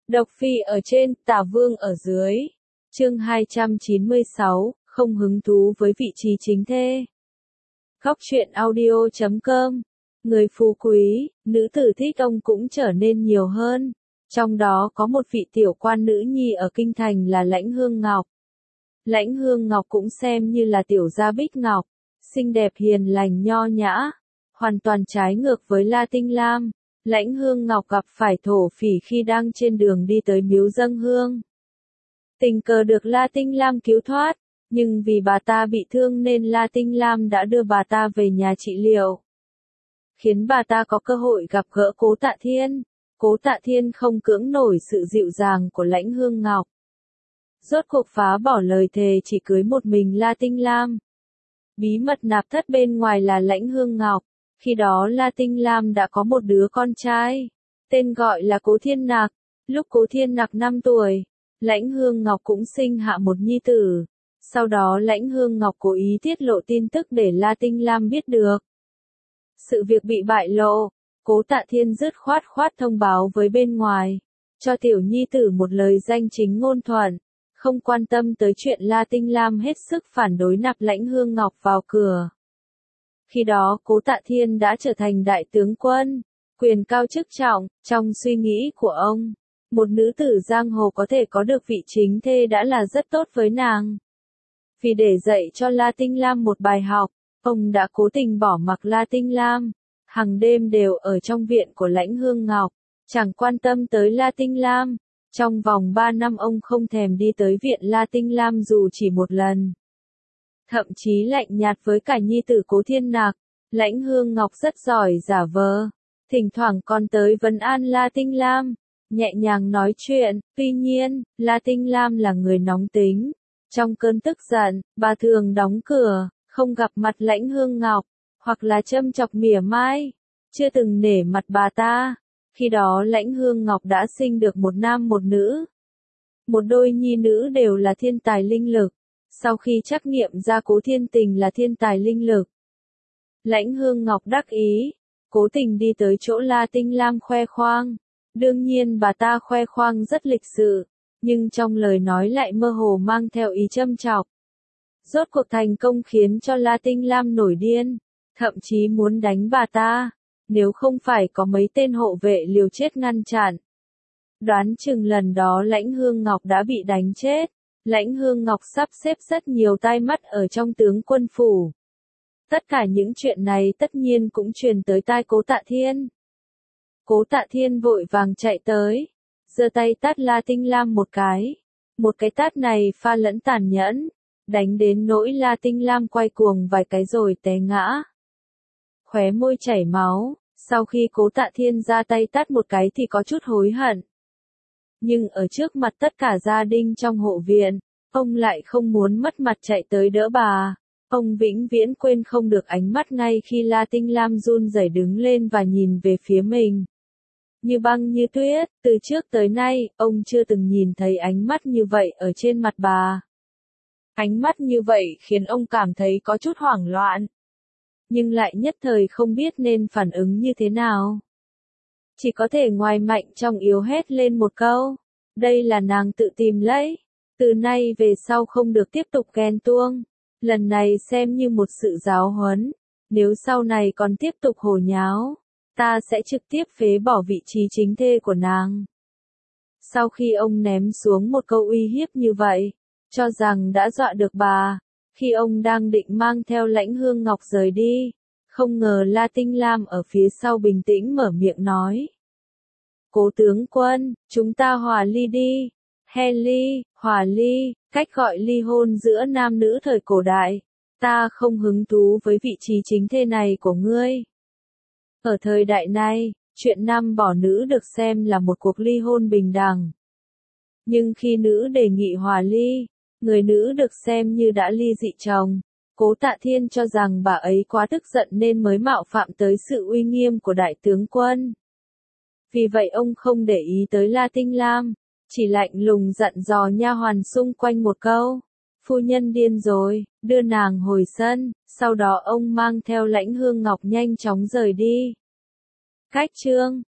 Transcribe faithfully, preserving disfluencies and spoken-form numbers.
Độc Phi ở trên, Tả Vương ở dưới. Chương hai trăm chín mươi sáu, không hứng thú với vị trí chính thê. Góc truyện audio chấm com. Người phú quý, nữ tử thích ông cũng trở nên nhiều hơn. Trong đó có một vị tiểu quan nữ nhi ở kinh thành là Lãnh Hương Ngọc. Lãnh Hương Ngọc cũng xem như là tiểu gia bích ngọc, xinh đẹp hiền lành nho nhã, hoàn toàn trái ngược với La Tinh Lam. Lãnh Hương Ngọc gặp phải thổ phỉ khi đang trên đường đi tới miếu dâng hương. Tình cờ được La Tinh Lam cứu thoát, nhưng vì bà ta bị thương nên La Tinh Lam đã đưa bà ta về nhà trị liệu, khiến bà ta có cơ hội gặp gỡ Cố Tạ Thiên. Cố Tạ Thiên không cưỡng nổi sự dịu dàng của Lãnh Hương Ngọc, rốt cuộc phá bỏ lời thề chỉ cưới một mình La Tinh Lam. Bí mật nạp thất bên ngoài là Lãnh Hương Ngọc. Khi đó La Tinh Lam đã có một đứa con trai, tên gọi là Cố Thiên Nặc. Lúc Cố Thiên Nặc năm tuổi, Lãnh Hương Ngọc cũng sinh hạ một nhi tử. Sau đó Lãnh Hương Ngọc cố ý tiết lộ tin tức để La Tinh Lam biết được. Sự việc bị bại lộ, Cố Tạ Thiên dứt khoát khoát thông báo với bên ngoài, cho tiểu nhi tử một lời danh chính ngôn thuận, không quan tâm tới chuyện La Tinh Lam hết sức phản đối nạp Lãnh Hương Ngọc vào cửa. Khi đó Cố Tạ Thiên đã trở thành đại tướng quân, quyền cao chức trọng. Trong suy nghĩ của ông, một nữ tử giang hồ có thể có được vị chính thê đã là rất tốt với nàng. Vì để dạy cho La Tinh Lam một bài học, ông đã cố tình bỏ mặc La Tinh Lam, hàng đêm đều ở trong viện của Lãnh Hương Ngọc, chẳng quan tâm tới La Tinh Lam. Trong vòng ba năm ông không thèm đi tới viện La Tinh Lam dù chỉ một lần. Thậm chí lạnh nhạt với cả nhi tử Cố Thiên Nặc. Lãnh Hương Ngọc rất giỏi giả vờ, thỉnh thoảng còn tới vấn an La Tinh Lam, nhẹ nhàng nói chuyện. Tuy nhiên, La Tinh Lam là người nóng tính. Trong cơn tức giận, bà thường đóng cửa, không gặp mặt Lãnh Hương Ngọc, hoặc là châm chọc mỉa mai, chưa từng nể mặt bà ta. Khi đó Lãnh Hương Ngọc đã sinh được một nam một nữ. Một đôi nhi nữ đều là thiên tài linh lực. Sau khi trắc nghiệm ra Cố Thiên Tình là thiên tài linh lực, Lãnh Hương Ngọc đắc ý, cố tình đi tới chỗ La Tinh Lam khoe khoang. Đương nhiên bà ta khoe khoang rất lịch sự, nhưng trong lời nói lại mơ hồ mang theo ý châm chọc. Rốt cuộc thành công khiến cho La Tinh Lam nổi điên, thậm chí muốn đánh bà ta, nếu không phải có mấy tên hộ vệ liều chết ngăn chặn. Đoán chừng lần đó Lãnh Hương Ngọc đã bị đánh chết. Lãnh Hương Ngọc sắp xếp rất nhiều tai mắt ở trong tướng quân phủ. Tất cả những chuyện này tất nhiên cũng truyền tới tai Cố Tạ Thiên. Cố Tạ Thiên vội vàng chạy tới, giơ tay tát La Tinh Lam một cái. Một cái tát này pha lẫn tàn nhẫn, đánh đến nỗi La Tinh Lam quay cuồng vài cái rồi té ngã, khóe môi chảy máu. Sau khi Cố Tạ Thiên ra tay tát một cái thì có chút hối hận. Nhưng ở trước mặt tất cả gia đình trong hộ viện, ông lại không muốn mất mặt chạy tới đỡ bà. Ông vĩnh viễn quên không được ánh mắt ngay khi La Tinh Lam run rẩy đứng lên và nhìn về phía mình. Như băng như tuyết, từ trước tới nay, ông chưa từng nhìn thấy ánh mắt như vậy ở trên mặt bà. Ánh mắt như vậy khiến ông cảm thấy có chút hoảng loạn, nhưng lại nhất thời không biết nên phản ứng như thế nào. Chỉ có thể ngoài mạnh trong yếu hét lên một câu. Đây là nàng tự tìm lấy. Từ nay về sau không được tiếp tục ghen tuông. Lần này xem như một sự giáo huấn. Nếu sau này còn tiếp tục hồ nháo, ta sẽ trực tiếp phế bỏ vị trí chính thê của nàng. Sau khi ông ném xuống một câu uy hiếp như vậy, cho rằng đã dọa được bà, khi ông đang định mang theo Lãnh Hương Ngọc rời đi, không ngờ La Tinh Lam ở phía sau bình tĩnh mở miệng nói. Cố tướng quân, chúng ta hòa ly đi. He ly, hòa ly, cách gọi ly hôn giữa nam nữ thời cổ đại. Ta không hứng thú với vị trí chính thê này của ngươi. Ở thời đại này, chuyện nam bỏ nữ được xem là một cuộc ly hôn bình đẳng. Nhưng khi nữ đề nghị hòa ly, người nữ được xem như đã ly dị chồng. Cố Tạ Thiên cho rằng bà ấy quá tức giận nên mới mạo phạm tới sự uy nghiêm của đại tướng quân. Vì vậy ông không để ý tới La Tinh Lam, chỉ lạnh lùng dặn dò nha hoàn xung quanh một câu. Phu nhân điên rồi, đưa nàng hồi sân. Sau đó ông mang theo Lãnh Hương Ngọc nhanh chóng rời đi. Cách chương